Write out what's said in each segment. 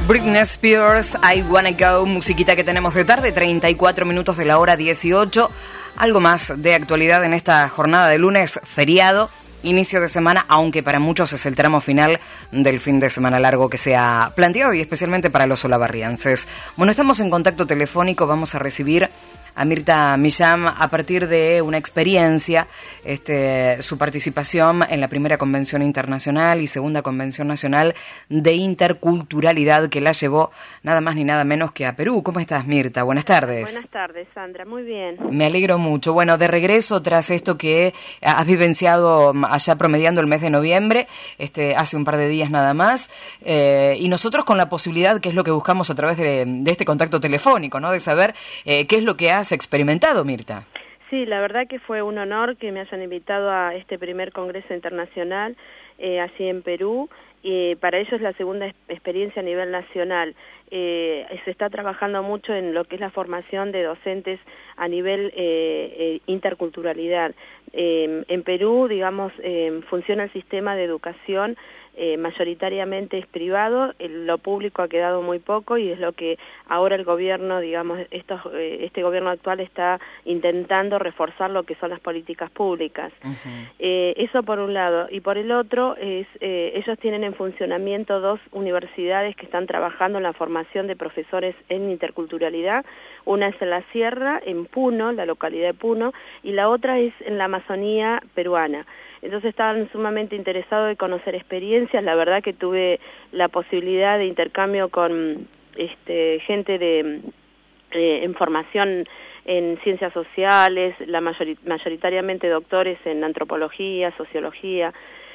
Britney Spears, I Wanna Go, musiquita que tenemos de tarde, 34 minutos de la hora 18. Algo más de actualidad en esta jornada de lunes, feriado, inicio de semana, aunque para muchos es el tramo final del fin de semana largo que se ha planteado y especialmente para los olavarrienses. Bueno, estamos en contacto telefónico, vamos a recibir a Mirta Millán a partir de una experiencia, su participación en la primera Convención Internacional y segunda Convención Nacional de Interculturalidad que la llevó nada más ni nada menos que a Perú. ¿Cómo estás, Mirta? Buenas tardes. Buenas tardes, Sandra. Muy bien. Me alegro mucho. Bueno, de regreso tras esto que has vivenciado allá promediando el mes de noviembre, hace un par de días nada más, y nosotros con la posibilidad, que es lo que buscamos a través de este contacto telefónico, ¿no? De saber qué es lo que has experimentado, Mirta. Sí, la verdad que fue un honor que me hayan invitado a este primer Congreso Internacional, así en Perú, y para ello es la segunda experiencia a nivel nacional. Se está trabajando mucho en lo que es la formación de docentes a nivel interculturalidad. En Perú, digamos, funciona el sistema de educación mayoritariamente es privado, lo público ha quedado muy poco y es lo que ahora el gobierno, digamos, este gobierno actual está intentando reforzar lo que son las políticas públicas. Eso por un lado. Y por el otro, ellos tienen en funcionamiento dos universidades que están trabajando en la formación de profesores en interculturalidad. Una es en la Sierra, en Puno, la localidad de Puno, y la otra es en la Amazonía peruana. Entonces estaban sumamente interesados de conocer experiencias. La verdad que tuve la posibilidad de intercambio con gente en formación en ciencias sociales, mayoritariamente doctores en antropología, sociología,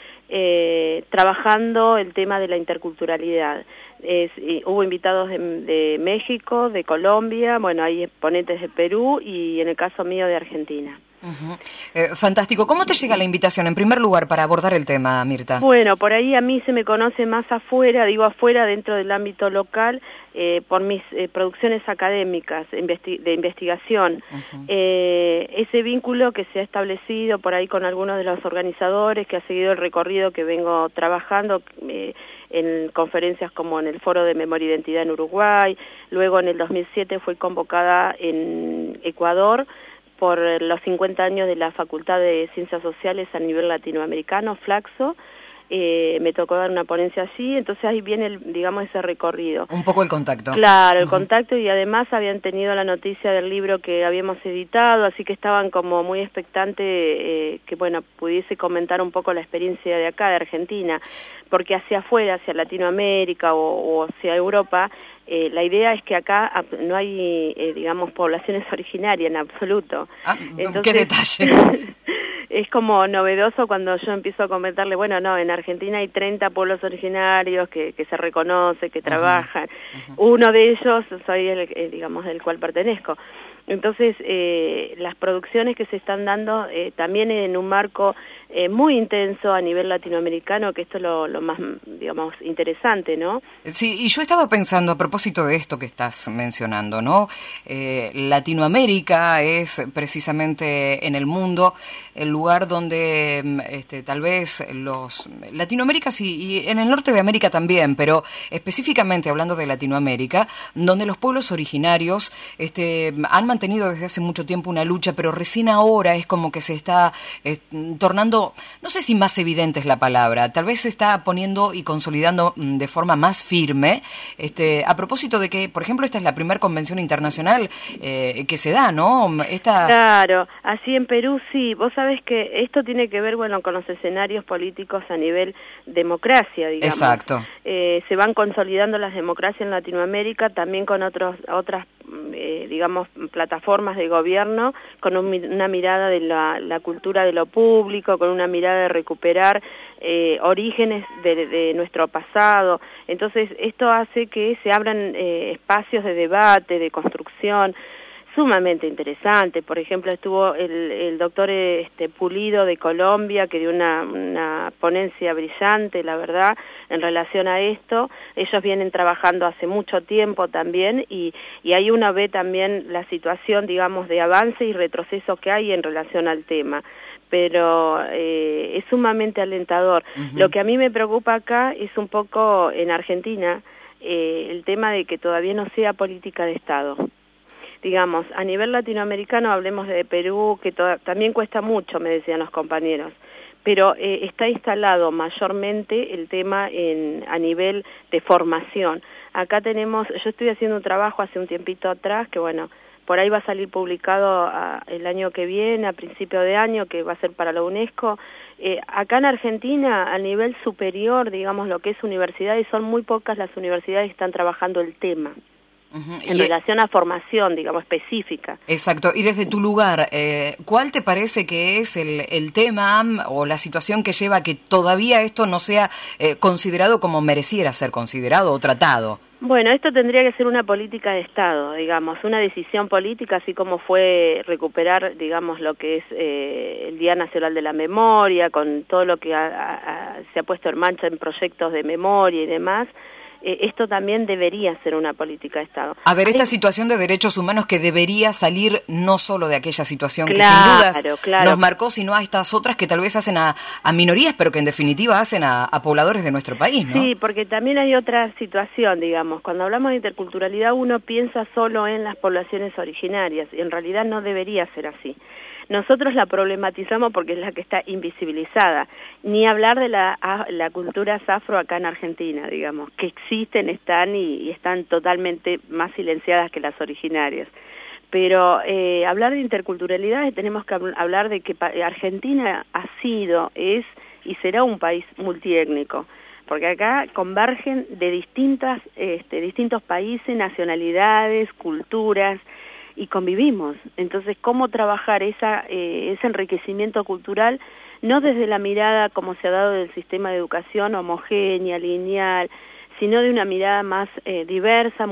trabajando el tema de la interculturalidad. Hubo invitados de México, de Colombia, bueno, hay exponentes de Perú y en el caso mío de Argentina. Fantástico. ¿Cómo te llega la invitación, en primer lugar, para abordar el tema, Mirta? Bueno, por ahí a mí se me conoce más afuera, digo afuera, dentro del ámbito local, por mis producciones académicas de investigación. Ese vínculo que se ha establecido por ahí con algunos de los organizadores, que ha seguido el recorrido que vengo trabajando en conferencias como en el Foro de Memoria e Identidad en Uruguay, luego en el 2007 fui convocada en Ecuador por los 50 años de la Facultad de Ciencias Sociales a nivel latinoamericano, Flaxo. Me tocó dar una ponencia allí, entonces ahí viene, digamos, ese recorrido. Un poco el contacto. Claro, el contacto, y además habían tenido la noticia del libro que habíamos editado, así que estaban como muy expectantes que, bueno, pudiese comentar un poco la experiencia de acá, de Argentina, porque hacia afuera, hacia Latinoamérica o hacia Europa, la idea es que acá no hay, digamos, poblaciones originarias en absoluto. Entonces, qué detalle. Es como novedoso cuando yo empiezo a comentarle, bueno, no, en Argentina hay 30 pueblos originarios que se reconoce, que trabajan. Uno de ellos soy digamos, del cual pertenezco. Entonces, las producciones que se están dando también en un marco muy intenso a nivel latinoamericano, que esto es lo más, digamos, interesante, ¿no? Sí, y yo estaba pensando a propósito de esto que estás mencionando, ¿no? Latinoamérica es precisamente en el mundo el lugar donde tal vez Latinoamérica sí, y en el norte de América también, pero específicamente hablando de Latinoamérica, donde los pueblos originarios han mantenido desde hace mucho tiempo una lucha, pero recién ahora es como que se está tornando, no sé si más evidente es la palabra, tal vez se está poniendo y consolidando de forma más firme, a propósito de que, por ejemplo, esta es la primera convención internacional que se da, ¿no? Claro, así en Perú sí. Vos sabés que esto tiene que ver, bueno, con los escenarios políticos a nivel democracia, digamos. Exacto. Se van consolidando las democracias en Latinoamérica, también con otras digamos, plataformas de gobierno, con una mirada de la cultura de lo público, con una mirada de recuperar orígenes de nuestro pasado. Entonces, esto hace que se abran espacios de debate, de construcción, sumamente interesante. Por ejemplo, estuvo el doctor Pulido de Colombia, que dio una ponencia brillante, la verdad, en relación a esto. Ellos vienen trabajando hace mucho tiempo también, y ahí uno ve también la situación, digamos, de avance y retroceso que hay en relación al tema. Pero es sumamente alentador. Lo que a mí me preocupa acá es un poco en Argentina, el tema de que todavía no sea política de Estado. Digamos, a nivel latinoamericano, hablemos de Perú, que también cuesta mucho, me decían los compañeros, pero está instalado mayormente el tema a nivel de formación. Acá yo estoy haciendo un trabajo hace un tiempito atrás, que bueno, por ahí va a salir publicado el año que viene, a principio de año, que va a ser para la UNESCO. Acá en Argentina, a nivel superior, digamos, lo que es universidades, son muy pocas las universidades que están trabajando el tema. En relación a formación, digamos, específica. Exacto. Y desde tu lugar, ¿cuál te parece que es el tema o la situación que lleva a que todavía esto no sea considerado como mereciera ser considerado o tratado? Bueno, esto tendría que ser una política de Estado, digamos, una decisión política, así como fue recuperar, digamos, lo que es el Día Nacional de la Memoria, con todo lo que se ha puesto en marcha en proyectos de memoria y demás. Esto también debería ser una política de Estado. A ver, esta situación de derechos humanos que debería salir no solo de aquella situación que sin dudas nos marcó, sino a estas otras que tal vez hacen a minorías, pero que en definitiva hacen a pobladores de nuestro país, ¿no? Sí, porque también hay otra situación, digamos. Cuando hablamos de interculturalidad, uno piensa solo en las poblaciones originarias, y en realidad no debería ser así. Nosotros la problematizamos porque es la que está invisibilizada. Ni hablar de la culturas afro acá en Argentina, digamos, que existen, están y están totalmente más silenciadas que las originarias. Pero hablar de interculturalidad tenemos que hablar de que Argentina ha sido, es y será un país multiétnico, porque acá convergen de distintos países, nacionalidades, culturas, y convivimos. Entonces, ¿cómo trabajar ese enriquecimiento cultural, no desde la mirada como se ha dado del sistema de educación homogénea, lineal, sino de una mirada más diversa,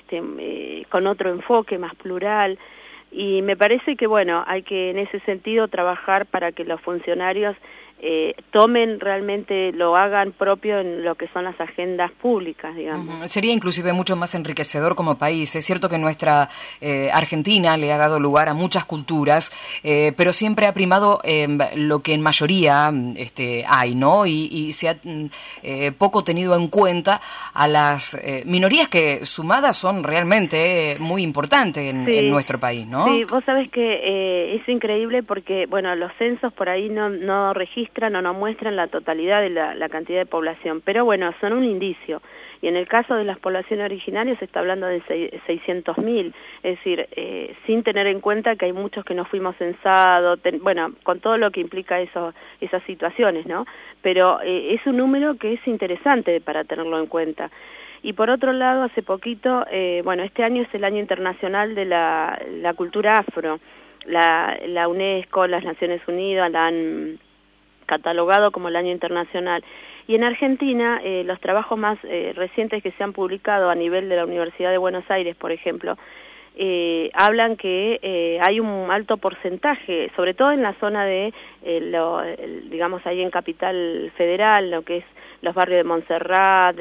con otro enfoque, más plural? Y me parece que, bueno, hay que en ese sentido trabajar para que los funcionarios tomen realmente, lo hagan propio en lo que son las agendas públicas, digamos. Sería inclusive mucho más enriquecedor como país. Es cierto que nuestra Argentina le ha dado lugar a muchas culturas, pero siempre ha primado lo que en mayoría hay, ¿no? Y se ha poco tenido en cuenta a las minorías que sumadas son realmente muy importantes en nuestro país, ¿no? Sí, vos sabés que es increíble porque, bueno, los censos por ahí no registran o no muestran la totalidad de la cantidad de población, pero bueno, son un indicio. Y en el caso de las poblaciones originarias se está hablando de 600.000, es decir, sin tener en cuenta que hay muchos que no fuimos censados, bueno, con todo lo que implica esas situaciones, ¿no? Pero es un número que es interesante para tenerlo en cuenta. Y por otro lado, hace poquito, bueno, este año es el Año Internacional de la Cultura Afro. La UNESCO, las Naciones Unidas la han catalogado como el Año Internacional. Y en Argentina, los trabajos más recientes que se han publicado a nivel de la Universidad de Buenos Aires, por ejemplo, hablan que hay un alto porcentaje, sobre todo en la zona de, digamos, ahí en Capital Federal, lo que es los barrios de Montserrat,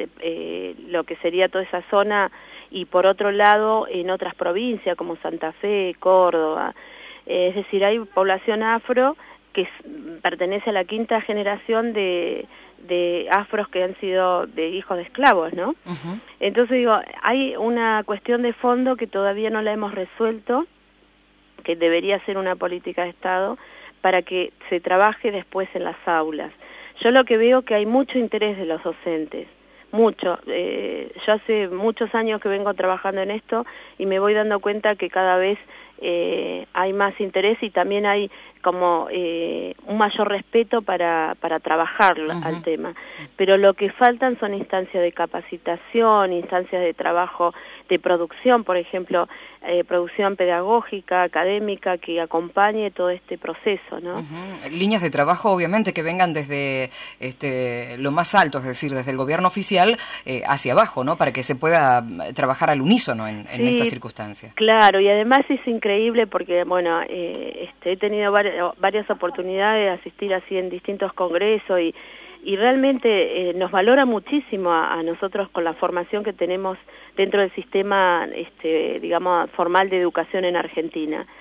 lo que sería toda esa zona, y por otro lado en otras provincias como Santa Fe, Córdoba. Es decir, hay población afro que pertenece a la quinta generación de afros que han sido de hijos de esclavos, ¿no? Entonces digo, hay una cuestión de fondo que todavía no la hemos resuelto, que debería ser una política de Estado para que se trabaje después en las aulas. Yo lo que veo que hay mucho interés de los docentes, mucho. Yo hace muchos años que vengo trabajando en esto y me voy dando cuenta que cada vez hay más interés y también hay como un mayor respeto para trabajar al tema. Pero lo que faltan son instancias de capacitación, instancias de trabajo de producción, por ejemplo, producción pedagógica, académica, que acompañe todo este proceso, ¿no? Líneas de trabajo, obviamente, que vengan desde lo más alto, es decir, desde el gobierno oficial hacia abajo, ¿no? Para que se pueda trabajar al unísono en estas circunstancias. Claro, y además es increíble porque, bueno, he tenido varias oportunidades de asistir así en distintos congresos y realmente nos valora muchísimo a nosotros con la formación que tenemos dentro del sistema, digamos, formal de educación en Argentina.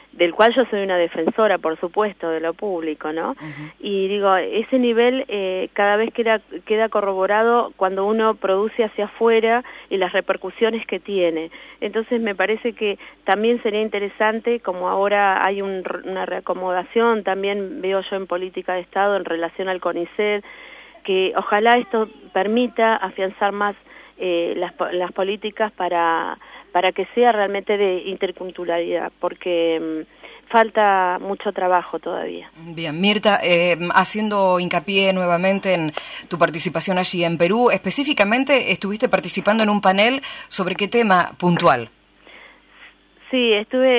del cual yo soy una defensora, por supuesto, de lo público, ¿no? Y digo, ese nivel cada vez queda corroborado cuando uno produce hacia afuera y las repercusiones que tiene. Entonces me parece que también sería interesante, como ahora hay una reacomodación, también veo yo en política de Estado en relación al CONICET, que ojalá esto permita afianzar más las políticas para que sea realmente de interculturalidad, porque falta mucho trabajo todavía. Bien, Mirta, haciendo hincapié nuevamente en tu participación allí en Perú, específicamente estuviste participando en un panel sobre qué tema puntual. Sí,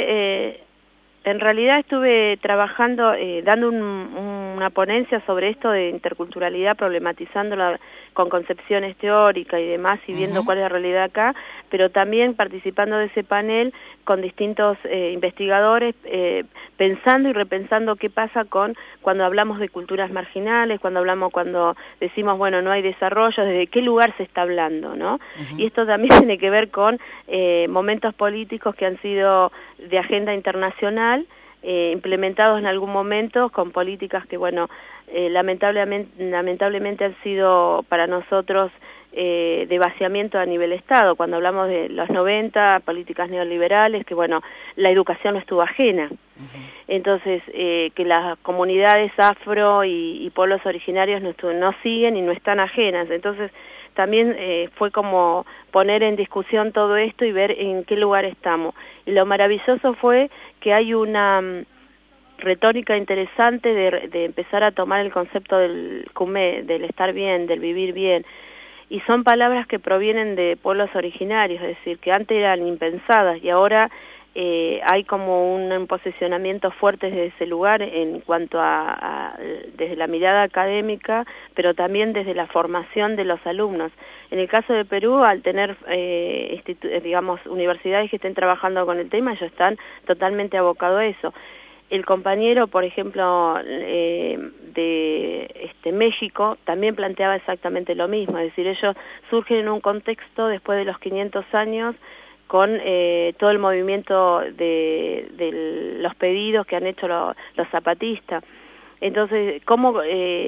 en realidad estuve trabajando, dando una ponencia sobre esto de interculturalidad, problematizándola con concepciones teóricas y demás, y viendo cuál es la realidad acá, pero también participando de ese panel con distintos investigadores, pensando y repensando qué pasa cuando hablamos de culturas marginales, cuando decimos, bueno, no hay desarrollo, desde qué lugar se está hablando, ¿no? Y esto también tiene que ver con momentos políticos que han sido de agenda internacional, implementados en algún momento con políticas que, bueno, lamentablemente han sido para nosotros de vaciamiento a nivel Estado. Cuando hablamos de los 90, políticas neoliberales, que, bueno, la educación no estuvo ajena. Entonces, que las comunidades afro y pueblos originarios no siguen y no están ajenas. Entonces, también fue como poner en discusión todo esto y ver en qué lugar estamos. Y lo maravilloso fue que hay una retórica interesante de empezar a tomar el concepto del cumé, del estar bien, del vivir bien. Y son palabras que provienen de pueblos originarios, es decir, que antes eran impensadas y ahora hay como un posicionamiento fuerte desde ese lugar en cuanto desde la mirada académica, pero también desde la formación de los alumnos. En el caso de Perú, al tener, digamos, universidades que estén trabajando con el tema, ellos están totalmente abocados a eso. El compañero, por ejemplo, de México, también planteaba exactamente lo mismo, es decir, ellos surgen en un contexto después de los 500 años, con todo el movimiento de los pedidos que han hecho los zapatistas. Entonces, cómo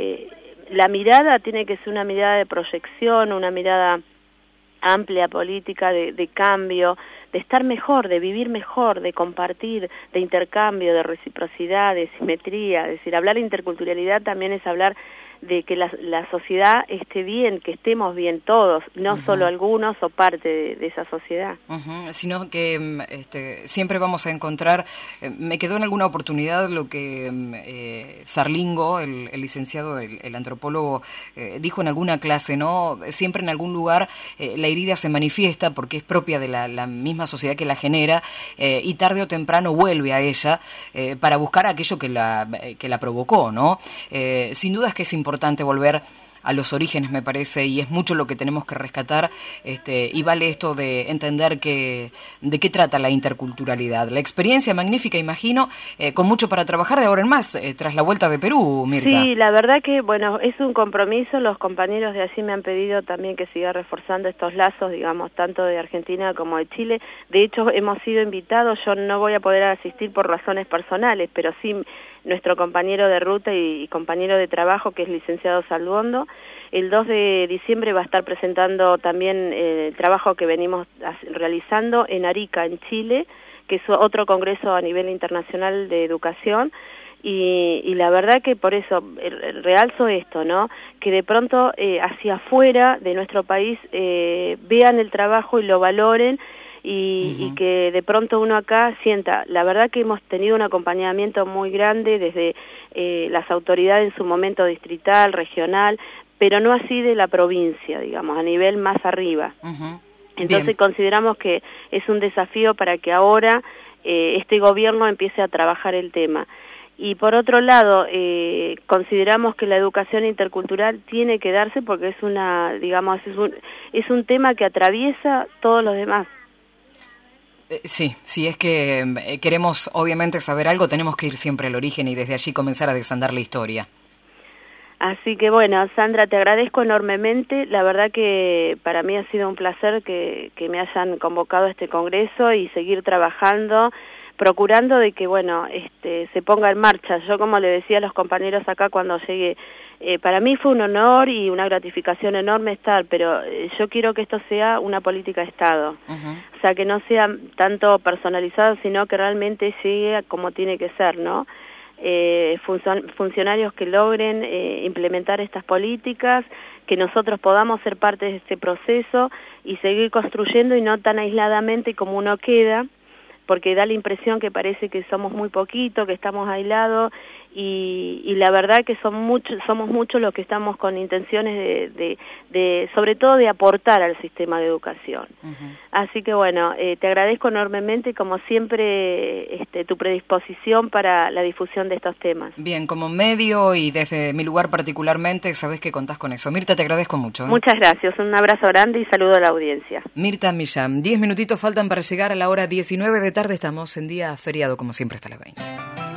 la mirada tiene que ser una mirada de proyección, una mirada amplia, política, de cambio, de estar mejor, de vivir mejor, de compartir, de intercambio, de reciprocidad, de simetría. Es decir, hablar de interculturalidad también es hablar de que la sociedad esté bien, que estemos bien todos, no solo algunos o parte de esa sociedad. Sino que siempre vamos a encontrar, me quedó en alguna oportunidad lo que Sarlingo, el licenciado, el antropólogo, dijo en alguna clase, ¿no? Siempre en algún lugar la herida se manifiesta porque es propia de la misma sociedad que la genera y tarde o temprano vuelve a ella para buscar aquello que la provocó, ¿no? Sin duda es que es importante volver a los orígenes, me parece, y es mucho lo que tenemos que rescatar, y vale esto de entender de qué trata la interculturalidad. La experiencia magnífica, imagino, con mucho para trabajar de ahora en más, tras la vuelta de Perú, Mirta. Sí, la verdad que, bueno, es un compromiso, los compañeros de allí me han pedido también que siga reforzando estos lazos, digamos, tanto de Argentina como de Chile. De hecho, hemos sido invitados, yo no voy a poder asistir por razones personales, pero sí nuestro compañero de ruta y compañero de trabajo, que es licenciado Salduondo, el 2 de diciembre va a estar presentando también el trabajo que venimos realizando en Arica, en Chile, que es otro congreso a nivel internacional de educación, y la verdad que por eso realzo esto, ¿no? Que de pronto hacia afuera de nuestro país vean el trabajo y lo valoren, y que de pronto uno acá sienta, la verdad que hemos tenido un acompañamiento muy grande desde las autoridades en su momento distrital, regional, pero no así de la provincia, digamos, a nivel más arriba. Entonces bien, consideramos que es un desafío para que ahora este gobierno empiece a trabajar el tema. Y por otro lado, consideramos que la educación intercultural tiene que darse porque es es un tema que atraviesa todos los demás. Sí, si es que queremos obviamente saber algo, tenemos que ir siempre al origen y desde allí comenzar a desandar la historia. Así que bueno, Sandra, te agradezco enormemente. La verdad que para mí ha sido un placer que me hayan convocado a este congreso y seguir trabajando procurando de que, bueno, se ponga en marcha. Yo, como le decía a los compañeros acá cuando llegué, para mí fue un honor y una gratificación enorme estar, pero yo quiero que esto sea una política de Estado. O sea, que no sea tanto personalizado, sino que realmente llegue como tiene que ser, ¿no? Funcionarios que logren implementar estas políticas, que nosotros podamos ser parte de este proceso y seguir construyendo y no tan aisladamente como uno queda, porque da la impresión que parece que somos muy poquito, que estamos aislados, y la verdad que somos muchos los que estamos con intenciones de sobre todo de aportar al sistema de educación. Así que bueno, te agradezco enormemente y como siempre tu predisposición para la difusión de estos temas. Bien, como medio y desde mi lugar particularmente, sabes que contás con eso. Mirta, te agradezco mucho. Muchas gracias, un abrazo grande y saludo a la audiencia. Mirta Millán, 10 minutitos faltan para llegar a la hora 19 de tarde, estamos en día feriado como siempre hasta las 20.